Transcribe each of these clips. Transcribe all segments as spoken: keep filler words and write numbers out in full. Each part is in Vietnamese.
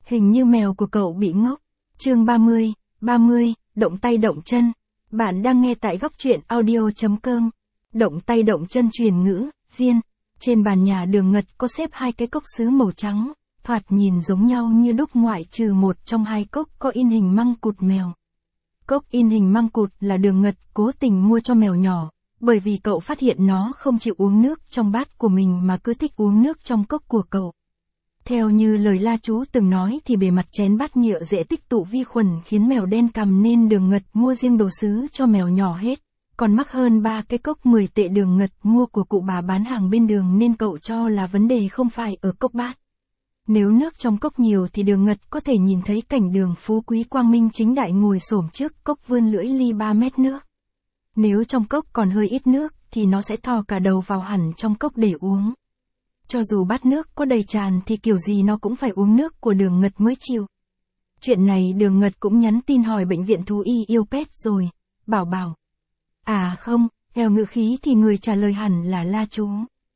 Hình như mèo của cậu bị ngốc. Chương ba mươi, ba mươi, động tay động chân. Bạn đang nghe tại góc truyện audio chấm com. Động tay động chân truyền ngữ, Diên. Trên bàn nhà Đường Ngật có xếp hai cái cốc sứ màu trắng, thoạt nhìn giống nhau như đúc ngoại trừ một trong hai cốc có in hình măng cụt mèo. Cốc in hình măng cụt là Đường Ngật cố tình mua cho mèo nhỏ, bởi vì cậu phát hiện nó không chịu uống nước trong bát của mình mà cứ thích uống nước trong cốc của cậu. Theo như lời La Chú từng nói thì bề mặt chén bát nhựa dễ tích tụ vi khuẩn khiến mèo đen cằm, nên Đường Ngật mua riêng đồ sứ cho mèo nhỏ hết. Còn mắc hơn ba cái cốc mười tệ Đường Ngật mua của cụ bà bán hàng bên đường, nên cậu cho là vấn đề không phải ở cốc bát. Nếu nước trong cốc nhiều thì Đường Ngật có thể nhìn thấy cảnh Đường Phú Quý quang minh chính đại ngồi xổm trước cốc vươn lưỡi ly ba mét nước. Nếu trong cốc còn hơi ít nước thì nó sẽ thò cả đầu vào hẳn trong cốc để uống. Cho dù bát nước có đầy tràn thì kiểu gì nó cũng phải uống nước của Đường Ngật mới chịu. Chuyện này Đường Ngật cũng nhắn tin hỏi bệnh viện thú y yêu pet rồi. Bảo bảo. À không, theo ngữ khí thì người trả lời hẳn là La Chú.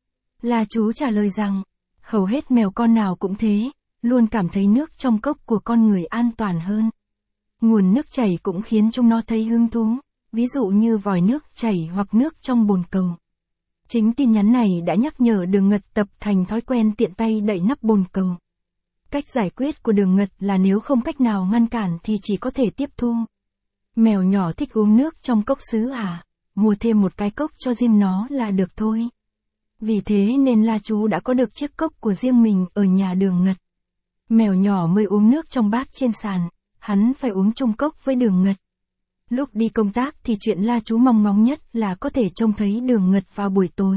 La Chú trả lời rằng, hầu hết mèo con nào cũng thế, luôn cảm thấy nước trong cốc của con người an toàn hơn. Nguồn nước chảy cũng khiến chúng nó thấy hứng thú, ví dụ như vòi nước chảy hoặc nước trong bồn cầu. Chính tin nhắn này đã nhắc nhở Đường Ngật tập thành thói quen tiện tay đậy nắp bồn cầu. Cách giải quyết của Đường Ngật là nếu không cách nào ngăn cản thì chỉ có thể tiếp thu. Mèo nhỏ thích uống nước trong cốc sứ à? Mua thêm một cái cốc cho riêng nó là được thôi. Vì thế nên La Chú đã có được chiếc cốc của riêng mình ở nhà Đường Ngật. Mèo nhỏ mới uống nước trong bát trên sàn, hắn phải uống chung cốc với Đường Ngật. Lúc đi công tác thì chuyện La Chú mong ngóng nhất là có thể trông thấy Đường Ngật vào buổi tối.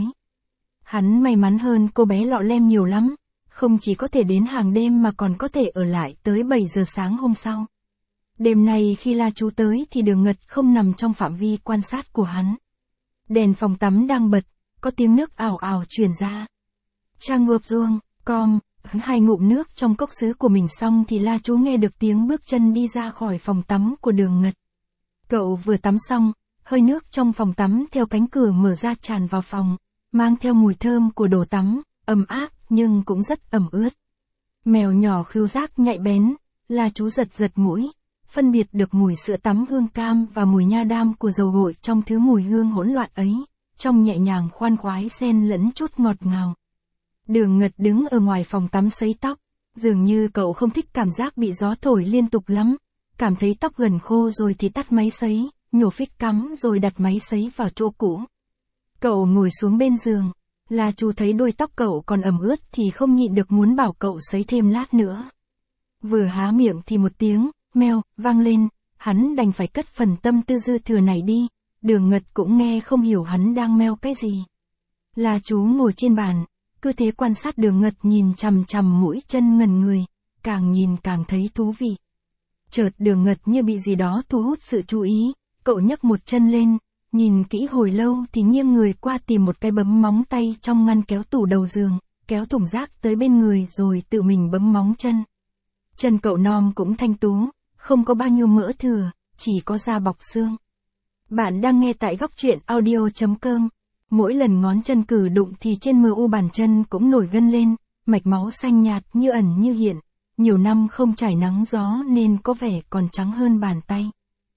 Hắn may mắn hơn cô bé Lọ Lem nhiều lắm, không chỉ có thể đến hàng đêm mà còn có thể ở lại tới bảy giờ sáng hôm sau. Đêm nay khi La Chú tới thì Đường Ngật không nằm trong phạm vi quan sát của hắn. Đèn phòng tắm đang bật, có tiếng nước ảo ảo truyền ra. Trang ngợp ruông, com, hai ngụm nước trong cốc sứ của mình xong thì La Chú nghe được tiếng bước chân đi ra khỏi phòng tắm của Đường Ngật. Cậu vừa tắm xong, hơi nước trong phòng tắm theo cánh cửa mở ra tràn vào phòng, mang theo mùi thơm của đồ tắm, ấm áp nhưng cũng rất ẩm ướt. Mèo nhỏ khứu giác nhạy bén, La Chú giật giật mũi, phân biệt được mùi sữa tắm hương cam và mùi nha đam của dầu gội trong thứ mùi hương hỗn loạn ấy, trong nhẹ nhàng khoan khoái xen lẫn chút ngọt ngào. Đường Ngật đứng ở ngoài phòng tắm sấy tóc, dường như cậu không thích cảm giác bị gió thổi liên tục lắm. Cảm thấy tóc gần khô rồi thì tắt máy sấy, nhổ phích cắm rồi đặt máy sấy vào chỗ cũ. Cậu ngồi xuống bên giường, La Chú thấy đuôi tóc cậu còn ẩm ướt thì không nhịn được muốn bảo cậu sấy thêm lát nữa. Vừa há miệng thì một tiếng, meo, vang lên, hắn đành phải cất phần tâm tư dư thừa này đi, Đường Ngật cũng nghe không hiểu hắn đang meo cái gì. La Chú ngồi trên bàn, cứ thế quan sát Đường Ngật nhìn chằm chằm mũi chân ngần người, càng nhìn càng thấy thú vị. Chợt Đường Ngật như bị gì đó thu hút sự chú ý, cậu nhấc một chân lên, nhìn kỹ hồi lâu thì nghiêng người qua tìm một cái bấm móng tay trong ngăn kéo tủ đầu giường, kéo thùng rác tới bên người rồi tự mình bấm móng chân. Chân cậu non cũng thanh tú, không có bao nhiêu mỡ thừa, chỉ có da bọc xương. Bạn đang nghe tại góc truyện audio chấm com. Mỗi lần ngón chân cử đụng thì trên mờ u bàn chân cũng nổi gân lên, mạch máu xanh nhạt như ẩn như hiện. Nhiều năm không trải nắng gió nên có vẻ còn trắng hơn bàn tay.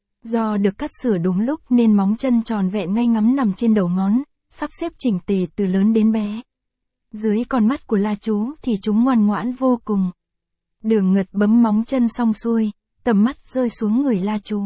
Do được cắt sửa đúng lúc nên móng chân tròn vẹn ngay ngắn nằm trên đầu ngón, sắp xếp chỉnh tề từ lớn đến bé. Dưới con mắt của La Chú thì chúng ngoan ngoãn vô cùng. Đường Ngật bấm móng chân xong xuôi, tầm mắt rơi xuống người La Chú.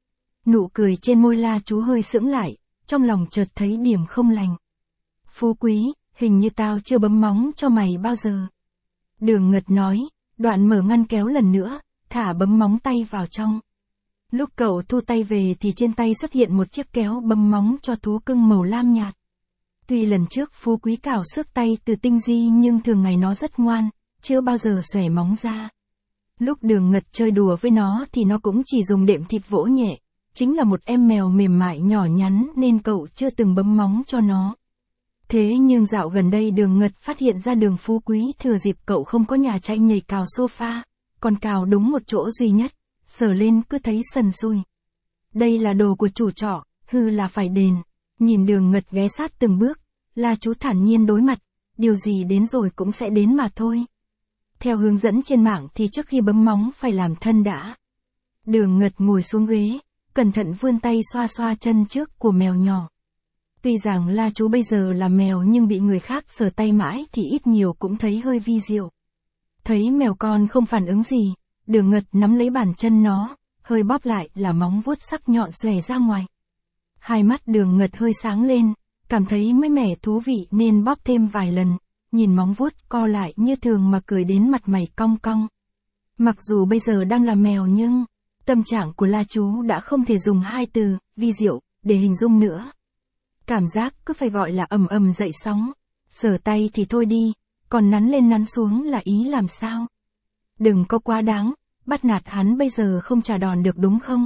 Nụ cười trên môi La Chú hơi sững lại, trong lòng chợt thấy điểm không lành. Phú Quý, hình như tao chưa bấm móng cho mày bao giờ. Đường Ngật nói. Đoạn mở ngăn kéo lần nữa, thả bấm móng tay vào trong. Lúc cậu thu tay về thì trên tay xuất hiện một chiếc kéo bấm móng cho thú cưng màu lam nhạt. Tuy lần trước Phú Quý cào xước tay từ tinh di nhưng thường ngày nó rất ngoan, chưa bao giờ xòe móng ra. Lúc Đường Ngật chơi đùa với nó thì nó cũng chỉ dùng đệm thịt vỗ nhẹ, chính là một em mèo mềm mại nhỏ nhắn nên cậu chưa từng bấm móng cho nó. Thế nhưng dạo gần đây Đường Ngật phát hiện ra Đường Phú Quý thừa dịp cậu không có nhà chạy nhảy cào sofa, còn cào đúng một chỗ duy nhất, sờ lên cứ thấy sần sùi. Đây là đồ của chủ trọ, hư là phải đền. Nhìn Đường Ngật ghé sát từng bước, La Chú thản nhiên đối mặt, điều gì đến rồi cũng sẽ đến mà thôi. Theo hướng dẫn trên mạng thì trước khi bấm móng phải làm thân đã. Đường Ngật ngồi xuống ghế, cẩn thận vươn tay xoa xoa chân trước của mèo nhỏ. Tuy rằng La Chú bây giờ là mèo nhưng bị người khác sờ tay mãi thì ít nhiều cũng thấy hơi vi diệu. Thấy mèo con không phản ứng gì, Đường Ngật nắm lấy bàn chân nó, hơi bóp lại là móng vuốt sắc nhọn xòe ra ngoài. Hai mắt Đường Ngật hơi sáng lên, cảm thấy mới mẻ thú vị nên bóp thêm vài lần, nhìn móng vuốt co lại như thường mà cười đến mặt mày cong cong. Mặc dù bây giờ đang là mèo nhưng, tâm trạng của La Chú đã không thể dùng hai từ, vi diệu, để hình dung nữa. Cảm giác cứ phải gọi là ầm ầm dậy sóng, sờ tay thì thôi đi, còn nắn lên nắn xuống là ý làm sao? Đừng có quá đáng, bắt nạt hắn bây giờ không trả đòn được đúng không?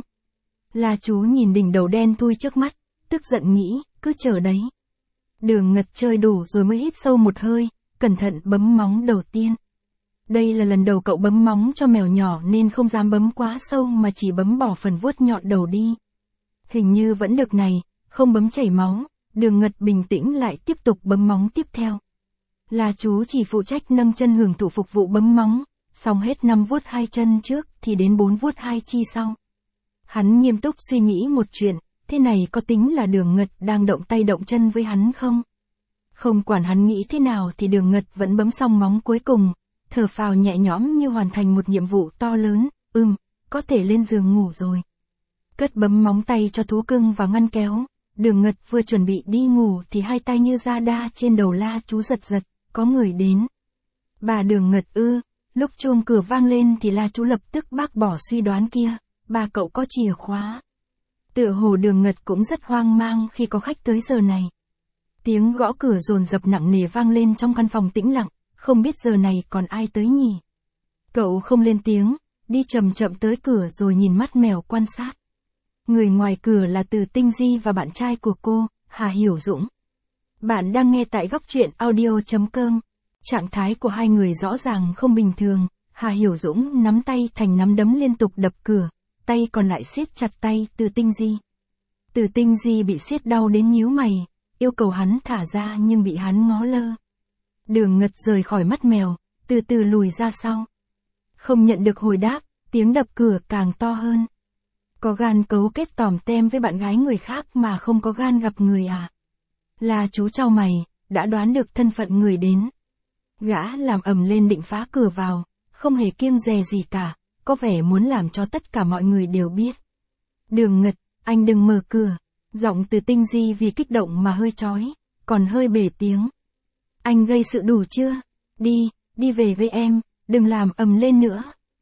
La Chú nhìn đỉnh đầu đen thui trước mắt, tức giận nghĩ, cứ chờ đấy. Đường Ngật chơi đủ rồi mới hít sâu một hơi, cẩn thận bấm móng đầu tiên. Đây là lần đầu cậu bấm móng cho mèo nhỏ nên không dám bấm quá sâu mà chỉ bấm bỏ phần vuốt nhọn đầu đi. Hình như vẫn được này, không bấm chảy máu, Đường Ngật bình tĩnh lại tiếp tục bấm móng tiếp theo. La Chú chỉ phụ trách nâng chân hưởng thụ phục vụ bấm móng, xong hết năm vuốt hai chân trước thì đến bốn vuốt hai chi sau. Hắn nghiêm túc suy nghĩ một chuyện, thế này có tính là Đường Ngật đang động tay động chân với hắn không? Không quản hắn nghĩ thế nào thì Đường Ngật vẫn bấm xong móng cuối cùng, thở phào nhẹ nhõm như hoàn thành một nhiệm vụ to lớn, ừm, có thể lên giường ngủ rồi. Cất bấm móng tay cho thú cưng vào ngăn kéo, Đường Ngật vừa chuẩn bị đi ngủ thì hai tay như da đa trên đầu La Chú giật giật, có người đến. Bà Đường Ngật ư, lúc chuông cửa vang lên thì La Chú lập tức bác bỏ suy đoán kia, bà cậu có chìa khóa. Tựa hồ Đường Ngật cũng rất hoang mang khi có khách tới giờ này. Tiếng gõ cửa dồn dập nặng nề vang lên trong căn phòng tĩnh lặng, không biết giờ này còn ai tới nhỉ. Cậu không lên tiếng, đi chậm chậm tới cửa rồi nhìn mắt mèo quan sát. Người ngoài cửa là Từ Tinh Di và bạn trai của cô, Hà Hiểu Dũng. Bạn đang nghe tại góc truyện audio chấm com. Trạng thái của hai người rõ ràng không bình thường, Hà Hiểu Dũng nắm tay thành nắm đấm liên tục đập cửa, tay còn lại siết chặt tay Từ Tinh Di. Từ Tinh Di bị siết đau đến nhíu mày, yêu cầu hắn thả ra nhưng bị hắn ngó lơ. Đường Ngật rời khỏi mắt mèo, từ từ lùi ra sau. Không nhận được hồi đáp, tiếng đập cửa càng to hơn. Có gan cấu kết tòm tem với bạn gái người khác mà không có gan gặp người à? La Chú chau mày, đã đoán được thân phận người đến. Gã làm ầm lên định phá cửa vào, không hề kiêng dè gì cả, có vẻ muốn làm cho tất cả mọi người đều biết. Đường Ngật, anh đừng mở cửa. Giọng Từ Tinh Di vì kích động mà hơi chói, còn hơi bể tiếng. Anh gây sự đủ chưa? Đi, đi về với em, đừng làm ầm lên nữa.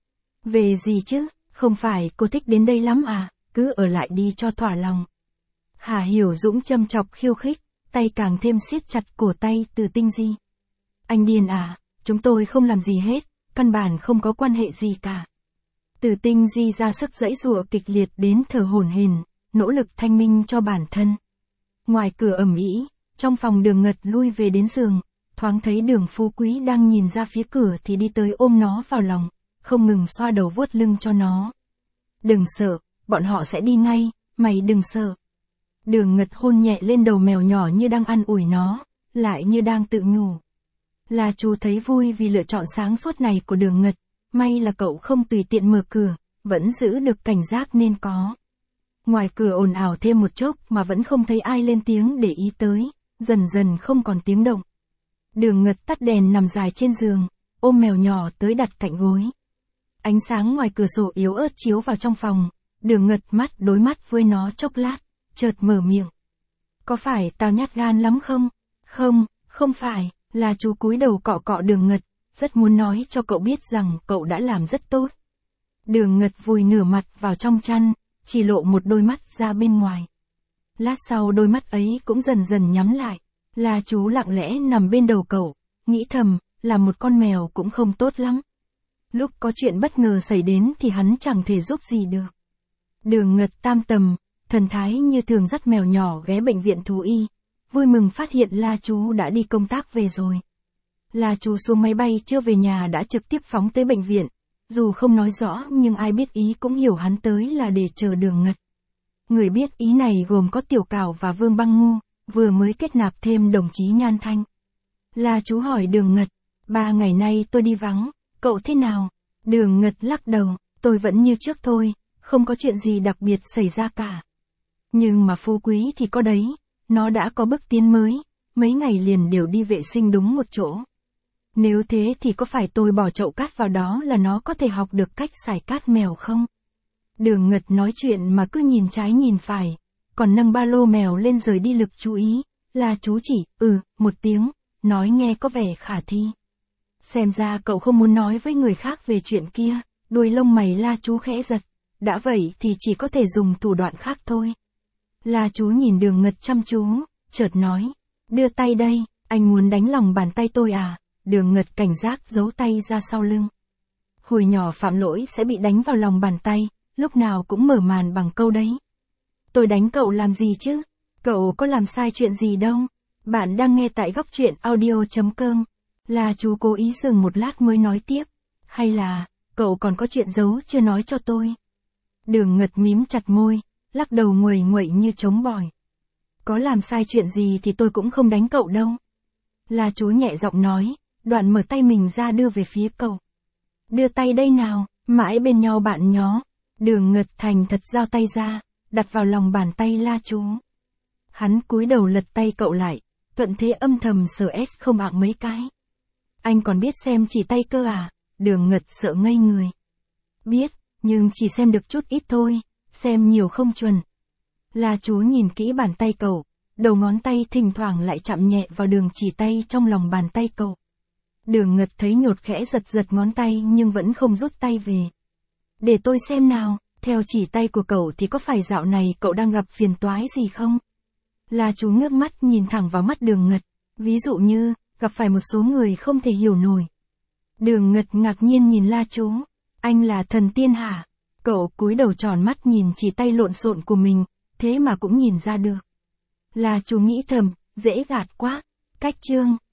Về gì chứ, không phải cô thích đến đây lắm à, cứ ở lại đi cho thỏa lòng. Hà Hiểu Dũng châm chọc khiêu khích, tay càng thêm siết chặt cổ tay Từ Tinh Di. Anh điên à, chúng tôi không làm gì hết, căn bản không có quan hệ gì cả. Từ Tinh Di ra sức giãy giụa kịch liệt đến thở hổn hển, nỗ lực thanh minh cho bản thân. Ngoài cửa ầm ĩ, trong phòng Đường Ngật lui về đến giường, thoáng thấy Đường Phú Quý đang nhìn ra phía cửa thì đi tới ôm nó vào lòng, không ngừng xoa đầu vuốt lưng cho nó. Đừng sợ, bọn họ sẽ đi ngay, mày đừng sợ. Đường Ngật hôn nhẹ lên đầu mèo nhỏ như đang an ủi nó, lại như đang tự nhủ. La Chú thấy vui vì lựa chọn sáng suốt này của Đường Ngật, may là cậu không tùy tiện mở cửa, vẫn giữ được cảnh giác nên có. Ngoài cửa ồn ào thêm một chốc mà vẫn không thấy ai lên tiếng để ý tới, dần dần không còn tiếng động. Đường Ngật tắt đèn nằm dài trên giường, ôm mèo nhỏ tới đặt cạnh gối. Ánh sáng ngoài cửa sổ yếu ớt chiếu vào trong phòng, Đường Ngật mắt đối mắt với nó chốc lát, chợt mở miệng. Có phải tao nhát gan lắm không? Không, không phải, là chú cúi đầu cọ cọ Đường Ngật, rất muốn nói cho cậu biết rằng cậu đã làm rất tốt. Đường Ngật vùi nửa mặt vào trong chăn, chỉ lộ một đôi mắt ra bên ngoài. Lát sau đôi mắt ấy cũng dần dần nhắm lại, là chú lặng lẽ nằm bên đầu cậu, nghĩ thầm, là một con mèo cũng không tốt lắm. Lúc có chuyện bất ngờ xảy đến thì hắn chẳng thể giúp gì được. Đường Ngật tam tầm, thần thái như thường dắt mèo nhỏ ghé bệnh viện thú y, vui mừng phát hiện La Chú đã đi công tác về rồi. La Chú xuống máy bay chưa về nhà đã trực tiếp phóng tới bệnh viện, dù không nói rõ nhưng ai biết ý cũng hiểu hắn tới là để chờ Đường Ngật. Người biết ý này gồm có Tiểu Cảo và Vương Băng Ngu, vừa mới kết nạp thêm đồng chí Nhan Thanh. La Chú hỏi Đường Ngật, ba ngày nay tôi đi vắng, cậu thế nào? Đường Ngật lắc đầu, tôi vẫn như trước thôi, không có chuyện gì đặc biệt xảy ra cả. Nhưng mà Phú Quý thì có đấy, nó đã có bước tiến mới, mấy ngày liền đều đi vệ sinh đúng một chỗ. Nếu thế thì có phải tôi bỏ chậu cát vào đó là nó có thể học được cách xài cát mèo không? Đường Ngật nói chuyện mà cứ nhìn trái nhìn phải, còn nâng ba lô mèo lên rời đi lực chú ý, là chú chỉ, ừ, một tiếng, nói nghe có vẻ khả thi. Xem ra cậu không muốn nói với người khác về chuyện kia, đuôi lông mày La Chú khẽ giật, đã vậy thì chỉ có thể dùng thủ đoạn khác thôi. La Chú nhìn Đường Ngật chăm chú, chợt nói, đưa tay đây, anh muốn đánh lòng bàn tay tôi à? Đường Ngật cảnh giác giấu tay ra sau lưng. Hồi nhỏ phạm lỗi sẽ bị đánh vào lòng bàn tay, lúc nào cũng mở màn bằng câu đấy. Tôi đánh cậu làm gì chứ? Cậu có làm sai chuyện gì đâu. Bạn đang nghe tại góc truyện audio.com. La Chú cố ý dừng một lát mới nói tiếp. Hay là, cậu còn có chuyện giấu chưa nói cho tôi? Đường Ngật mím chặt môi, lắc đầu nguầy nguậy như trống bỏi. Có làm sai chuyện gì thì tôi cũng không đánh cậu đâu. La Chú nhẹ giọng nói, đoạn mở tay mình ra đưa về phía cậu. Đưa tay đây nào, mãi bên nhau bạn nhó. Đường Ngật thành thật giao tay ra, đặt vào lòng bàn tay La Chú. Hắn cúi đầu lật tay cậu lại, thuận thế âm thầm sờ S không ạng mấy cái. Anh còn biết xem chỉ tay cơ à? Đường Ngật sợ ngây người. Biết, nhưng chỉ xem được chút ít thôi, xem nhiều không chuẩn. La Chú nhìn kỹ bàn tay cậu, đầu ngón tay thỉnh thoảng lại chạm nhẹ vào đường chỉ tay trong lòng bàn tay cậu. Đường Ngật thấy nhột khẽ giật giật ngón tay nhưng vẫn không rút tay về. Để tôi xem nào, theo chỉ tay của cậu thì có phải dạo này cậu đang gặp phiền toái gì không? La Chú ngước mắt nhìn thẳng vào mắt Đường Ngật, ví dụ như, gặp phải một số người không thể hiểu nổi. Đường Ngật ngạc nhiên nhìn La Chú, anh là thần tiên hả? Cậu cúi đầu tròn mắt nhìn chỉ tay lộn xộn của mình, thế mà cũng nhìn ra được. La Chú nghĩ thầm, dễ gạt quá, cách chương.